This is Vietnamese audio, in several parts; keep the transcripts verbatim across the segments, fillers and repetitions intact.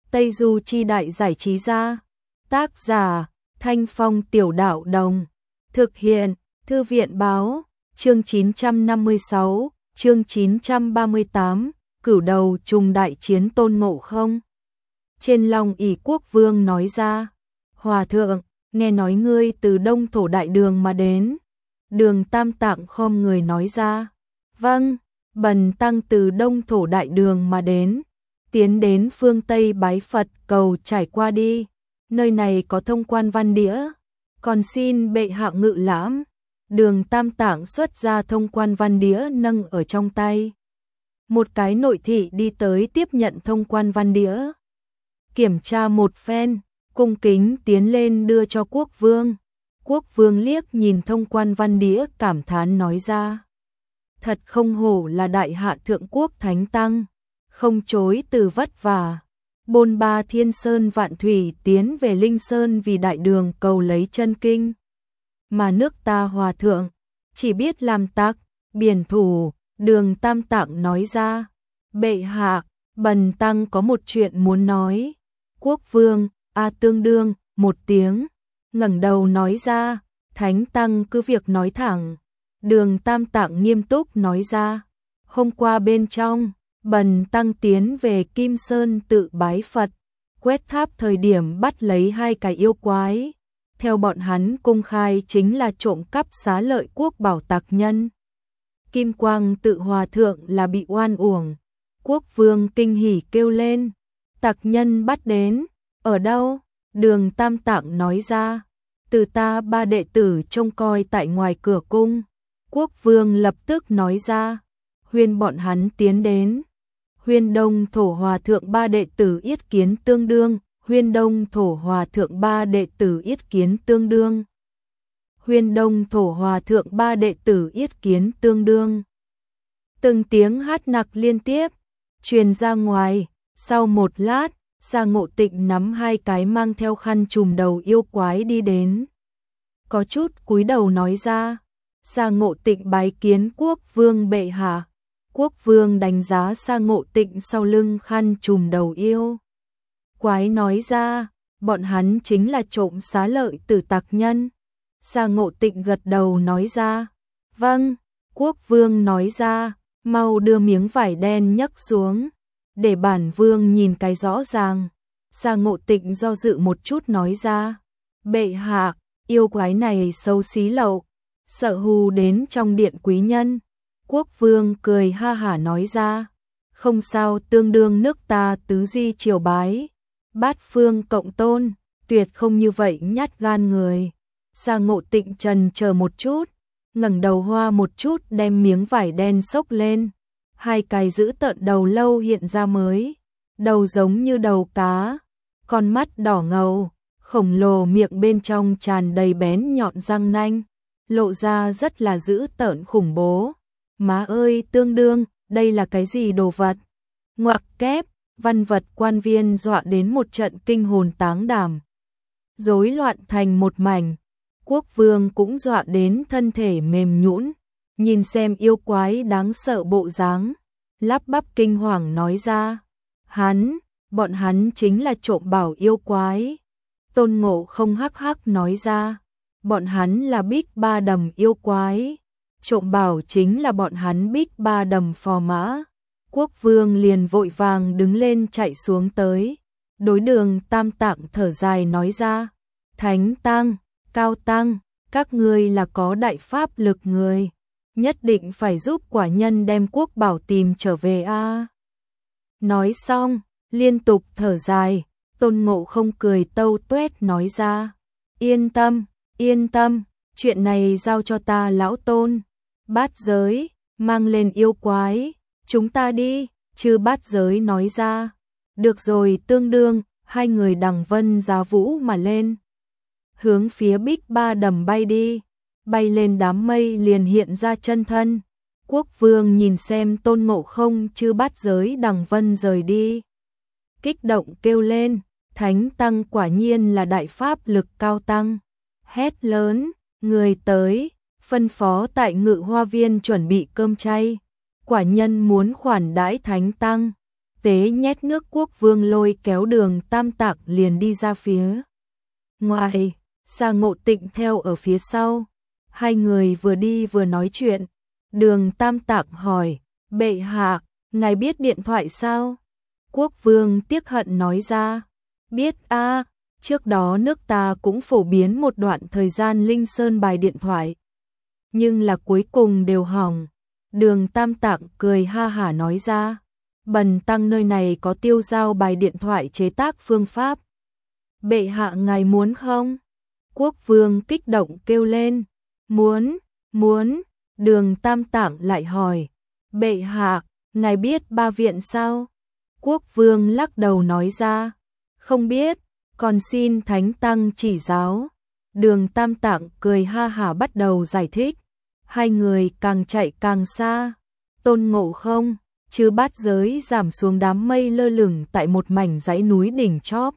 Tây Du Chi Đại Giải Trí Gia. Tác giả Thanh Phong Tiểu Đạo Đồng. Thực hiện Thư viện Báo. Chương chín trăm năm mươi sáu, chương chín trăm ba mươi tám, Cửu Đầu Trùng Đại Chiến Tôn Ngộ Không. Trên Long ỷ Quốc Vương nói ra, Hòa thượng, nghe nói ngươi từ Đông Thổ Đại Đường mà đến. Đường Tam Tạng khom người nói ra, vâng, bần tăng từ Đông Thổ Đại Đường mà đến, tiến đến phương Tây bái Phật cầu trải qua đi, nơi này có thông quan văn đĩa, còn xin bệ hạ ngự lãm. Đường Tam Tạng xuất ra thông quan văn đĩa nâng ở trong tay. Một cái nội thị đi tới tiếp nhận thông quan văn đĩa. Kiểm tra một phen, cung kính tiến lên đưa cho quốc vương. Quốc vương liếc nhìn thông quan văn đĩa cảm thán nói ra. Thật không hổ là đại hạ thượng quốc thánh tăng, không chối từ vất vả. Bôn ba thiên sơn vạn thủy tiến về Linh Sơn vì đại đường cầu lấy chân kinh. Mà nước ta hòa thượng, chỉ biết làm tặc, biển thủ. Đường Tam Tạng nói ra, bệ hạ, bần tăng có một chuyện muốn nói. Quốc vương, a tương đương, một tiếng, ngẩng đầu nói ra, thánh tăng cứ việc nói thẳng. Đường Tam Tạng nghiêm túc nói ra, hôm qua bên trong, bần tăng tiến về Kim Sơn tự bái Phật, quét tháp thời điểm bắt lấy hai cái yêu quái. Theo bọn hắn công khai chính là trộm cắp xá lợi quốc bảo tặc nhân. Kim Quang tự hòa thượng là bị oan uổng. Quốc vương kinh hỉ kêu lên, tặc nhân bắt đến, ở đâu? Đường Tam Tạng nói ra, từ ta ba đệ tử trông coi tại ngoài cửa cung. Quốc vương lập tức nói ra, huyên bọn hắn tiến đến. Huyên Đông Thổ Hòa thượng ba đệ tử yết kiến tương đương. Huyên Đông Thổ Hòa thượng ba đệ tử yết kiến tương đương. Huyên Đông Thổ Hòa thượng ba đệ tử yết kiến tương đương. Từng tiếng hát nặc liên tiếp truyền ra ngoài. Sau một lát, Sa Ngộ Tịnh nắm hai cái mang theo khăn trùm đầu yêu quái đi đến. Có chút cúi đầu nói ra, Sa Ngộ Tịnh bái kiến quốc vương bệ hạ. Quốc vương đánh giá Sa Ngộ Tịnh sau lưng khăn trùm đầu yêu quái nói ra, bọn hắn chính là trộm xá lợi tử tặc nhân. Sa Ngộ Tịnh gật đầu nói ra, vâng. Quốc vương nói ra, mau đưa miếng vải đen nhấc xuống, để bản vương nhìn cái rõ ràng. Sa Ngộ Tịnh do dự một chút nói ra, bệ hạ, yêu quái này xấu xí lậu, sợ hù đến trong điện quý nhân. Quốc vương cười ha hả nói ra, không sao, tương đương nước ta tứ di triều bái, bát phương cộng tôn, tuyệt không như vậy nhát gan người. Sa Ngộ Tịnh trần chờ một chút, ngẩng đầu hoa một chút đem miếng vải đen xốc lên. Hai cái giữ tợn đầu lâu hiện ra mới, đầu giống như đầu cá, con mắt đỏ ngầu, khổng lồ miệng bên trong tràn đầy bén nhọn răng nanh, lộ ra rất là dữ tợn khủng bố. Má ơi tương đương, đây là cái gì đồ vật? Ngoặc kép, văn vật quan viên dọa đến một trận kinh hồn táng đảm, rối loạn thành một mảnh. Quốc vương cũng dọa đến thân thể mềm nhũn, nhìn xem yêu quái đáng sợ bộ dáng, lắp bắp kinh hoàng nói ra, hắn, bọn hắn chính là trộm bảo yêu quái. Tôn Ngộ Không hắc hắc nói ra, bọn hắn là Bích Ba Đầm yêu quái, trộm bảo chính là bọn hắn Bích Ba Đầm phò mã. Quốc vương liền vội vàng đứng lên chạy xuống tới, đối Đường Tam Tạng thở dài nói ra, thánh tăng, cao tăng, các ngươi là có đại pháp lực người, nhất định phải giúp quả nhân đem quốc bảo tìm trở về a. À. Nói xong, liên tục thở dài. Tôn Ngộ Không cười tâu tuét nói ra, yên tâm, yên tâm, chuyện này giao cho ta lão Tôn. Bát giới, mang lên yêu quái, chúng ta đi. Chư Bát giới nói ra, được rồi tương đương. Hai người đằng vân giá vũ mà lên, hướng phía Bích Ba Đầm bay đi. Bay lên đám mây liền hiện ra chân thân. Quốc vương nhìn xem Tôn Ngộ Không chư Bát giới đằng vân rời đi, kích động kêu lên, thánh tăng quả nhiên là đại pháp lực cao tăng. Hét lớn, người tới, phân phó tại Ngự Hoa Viên chuẩn bị cơm chay, quả nhân muốn khoản đãi thánh tăng. tế nhét nước. Quốc vương lôi kéo Đường Tam Tạng liền đi ra phía ngoài, Sa Ngộ Tịnh theo ở phía sau. Hai người vừa đi vừa nói chuyện. Đường Tam Tạng hỏi, bệ hạ, ngài biết điện thoại sao? Quốc vương tiếc hận nói ra, biết a, trước đó nước ta cũng phổ biến một đoạn thời gian linh sơn bài điện thoại, nhưng là cuối cùng đều hỏng. Đường Tam Tạng cười ha hả nói ra, bần tăng nơi này có tiêu giao bài điện thoại chế tác phương pháp. Bệ hạ ngài muốn không? Quốc vương kích động kêu lên, muốn, muốn. Đường Tam Tạng lại hỏi, bệ hạ, ngài biết ba viện sao? Quốc vương lắc đầu nói ra, không biết, còn xin thánh tăng chỉ giáo. Đường Tam Tạng cười ha hả bắt đầu giải thích. Hai người càng chạy càng xa. Tôn Ngộ Không, Chư Bát Giới giảm xuống đám mây lơ lửng tại một mảnh dãy núi đỉnh chóp.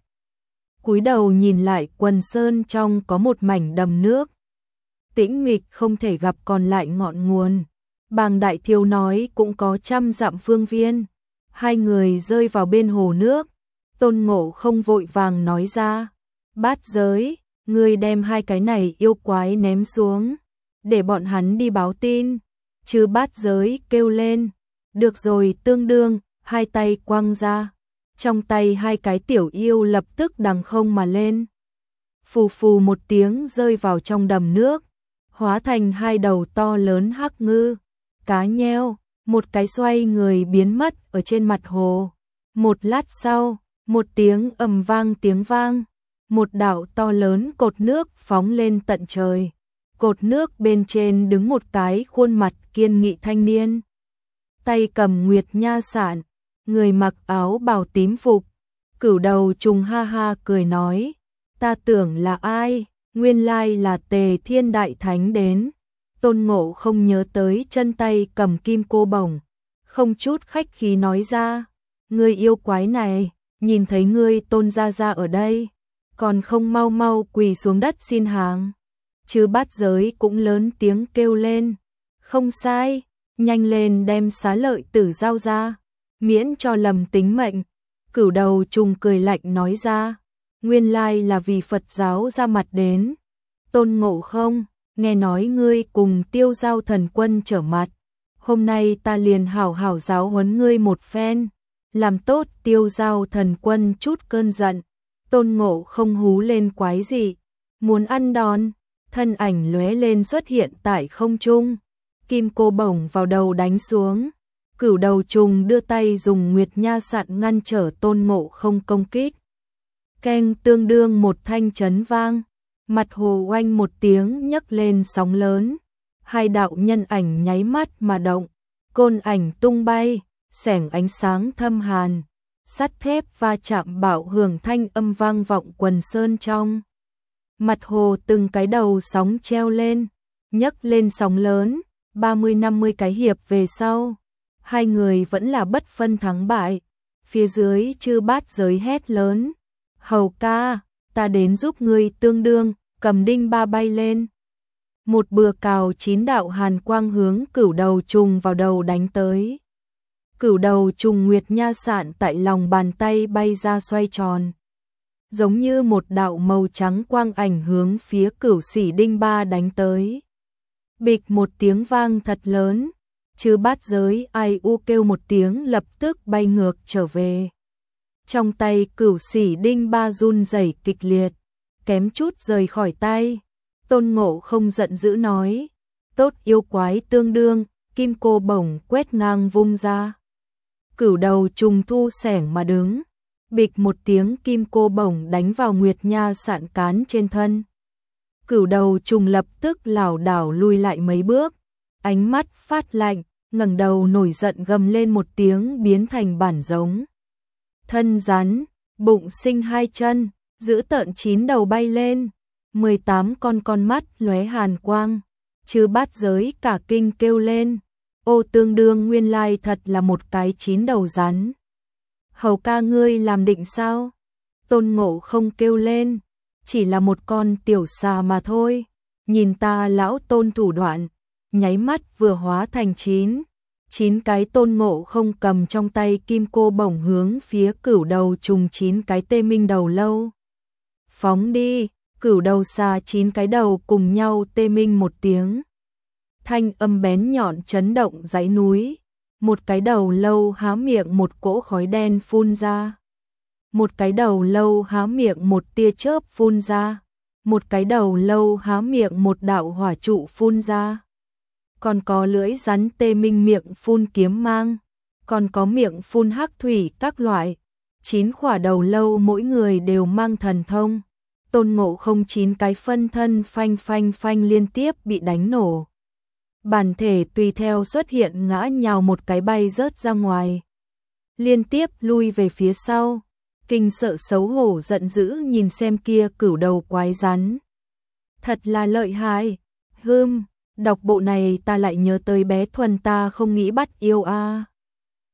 Cúi đầu nhìn lại, quần sơn trong có một mảnh đầm nước. Tĩnh mịch không thể gặp còn lại ngọn nguồn. Bàng Đại Thiếu nói cũng có trăm dặm phương viên. Hai người rơi vào bên hồ nước. Tôn Ngộ Không vội vàng nói ra, Bát Giới, ngươi đem hai cái này yêu quái ném xuống, để bọn hắn đi báo tin. Chư Bát Giới kêu lên, được rồi tương đương, hai tay quăng ra. Trong tay hai cái tiểu yêu lập tức đằng không mà lên. Phù phù một tiếng rơi vào trong đầm nước, hóa thành hai đầu to lớn hắc ngư, cá nheo, một cái xoay người biến mất ở trên mặt hồ. Một lát sau, một tiếng ầm vang tiếng vang, một đạo to lớn cột nước phóng lên tận trời. Cột nước bên trên đứng một cái khuôn mặt kiên nghị thanh niên, tay cầm nguyệt nha sạn, người mặc áo bào tím phục. Cửu Đầu Trùng ha ha cười nói, ta tưởng là ai, nguyên lai là Tề Thiên Đại Thánh đến. Tôn Ngộ Không nhớ tới chân tay cầm kim cô bổng, không chút khách khí nói ra, ngươi yêu quái này, nhìn thấy ngươi Tôn gia gia ở đây, còn không mau mau quỳ xuống đất xin hàng. Chư Bát Giới cũng lớn tiếng kêu lên, không sai, nhanh lên đem xá lợi tử giao ra, miễn cho lầm tính mệnh. Cửu Đầu Trùng cười lạnh nói ra, nguyên lai là vì Phật giáo ra mặt đến. Tôn Ngộ Không, nghe nói ngươi cùng Tiêu Giao Thần Quân trở mặt, hôm nay ta liền hảo hảo giáo huấn ngươi một phen, làm tốt Tiêu Giao Thần Quân chút cơn giận. Tôn Ngộ Không hú lên quái dị, muốn ăn đòn, thân ảnh lóe lên xuất hiện tại không trung, kim cô bổng vào đầu đánh xuống. Cửu Đầu Trùng đưa tay dùng nguyệt nha sạn ngăn trở Tôn Ngộ Không công kích. Keng, tương đương một thanh chấn vang, mặt hồ oanh một tiếng nhấc lên sóng lớn. Hai đạo nhân ảnh nháy mắt mà động, côn ảnh tung bay, xẻng ánh sáng thâm hàn, sắt thép va chạm bạo hưởng thanh âm vang vọng quần sơn trong. Mặt hồ từng cái đầu sóng treo lên, nhấc lên sóng lớn. ba mươi năm mươi cái hiệp về sau, hai người vẫn là bất phân thắng bại. Phía dưới Chư Bát Giới hét lớn, hầu ca, ta đến giúp ngươi tương đương. Cầm đinh ba bay lên, một bừa cào chín đạo hàn quang hướng Cửu Đầu Trùng vào đầu đánh tới. Cửu Đầu Trùng nguyệt nha sạn tại lòng bàn tay bay ra xoay tròn, giống như một đạo màu trắng quang ảnh hướng phía Cửu Sĩ đinh ba đánh tới. Bịch một tiếng vang thật lớn, Chư Bát Giới ai u kêu một tiếng lập tức bay ngược trở về. Trong tay Cửu Sĩ đinh ba run rẩy kịch liệt, kém chút rời khỏi tay. Tôn Ngộ Không giận dữ nói, tốt yêu quái tương đương, kim cô bổng quét ngang vung ra. Cửu Đầu Trùng thu xẻng mà đứng, bịch một tiếng kim cô bổng đánh vào nguyệt nha sạn cán trên thân. Cửu Đầu Trùng lập tức lảo đảo lui lại mấy bước, ánh mắt phát lạnh, ngẩng đầu nổi giận gầm lên một tiếng biến thành bản giống. Thân rắn, bụng sinh hai chân, giữ tợn chín đầu bay lên, mười tám con con mắt lóe hàn quang. Chư Bát Giới cả kinh kêu lên, ô tương đương nguyên lai thật là một cái chín đầu rắn. Hầu ca ngươi làm định sao? Tôn Ngộ Không kêu lên, chỉ là một con tiểu xà mà thôi, nhìn ta lão Tôn thủ đoạn, nháy mắt vừa hóa thành chín Chín cái Tôn Ngộ Không cầm trong tay kim cô bổng hướng phía cửu đầu trùng chín cái tê minh đầu lâu. Phóng đi, cửu đầu xà chín cái đầu cùng nhau tê minh một tiếng. Thanh âm bén nhọn chấn động dãy núi. Một cái đầu lâu há miệng một cỗ khói đen phun ra. Một cái đầu lâu há miệng một tia chớp phun ra. Một cái đầu lâu há miệng một đạo hỏa trụ phun ra. Còn có lưỡi rắn tê minh miệng phun kiếm mang. Còn có miệng phun hắc thủy các loại. Chín khỏa đầu lâu mỗi người đều mang thần thông. Tôn Ngộ Không chín cái phân thân phanh phanh phanh liên tiếp bị đánh nổ. Bản thể tùy theo xuất hiện ngã nhào một cái bay rớt ra ngoài. Liên tiếp lui về phía sau. Kinh sợ xấu hổ giận dữ nhìn xem kia cửu đầu quái rắn. Thật là lợi hại. Hưm, đọc bộ này ta lại nhớ tới bé Thuần ta không nghĩ bắt yêu a. À.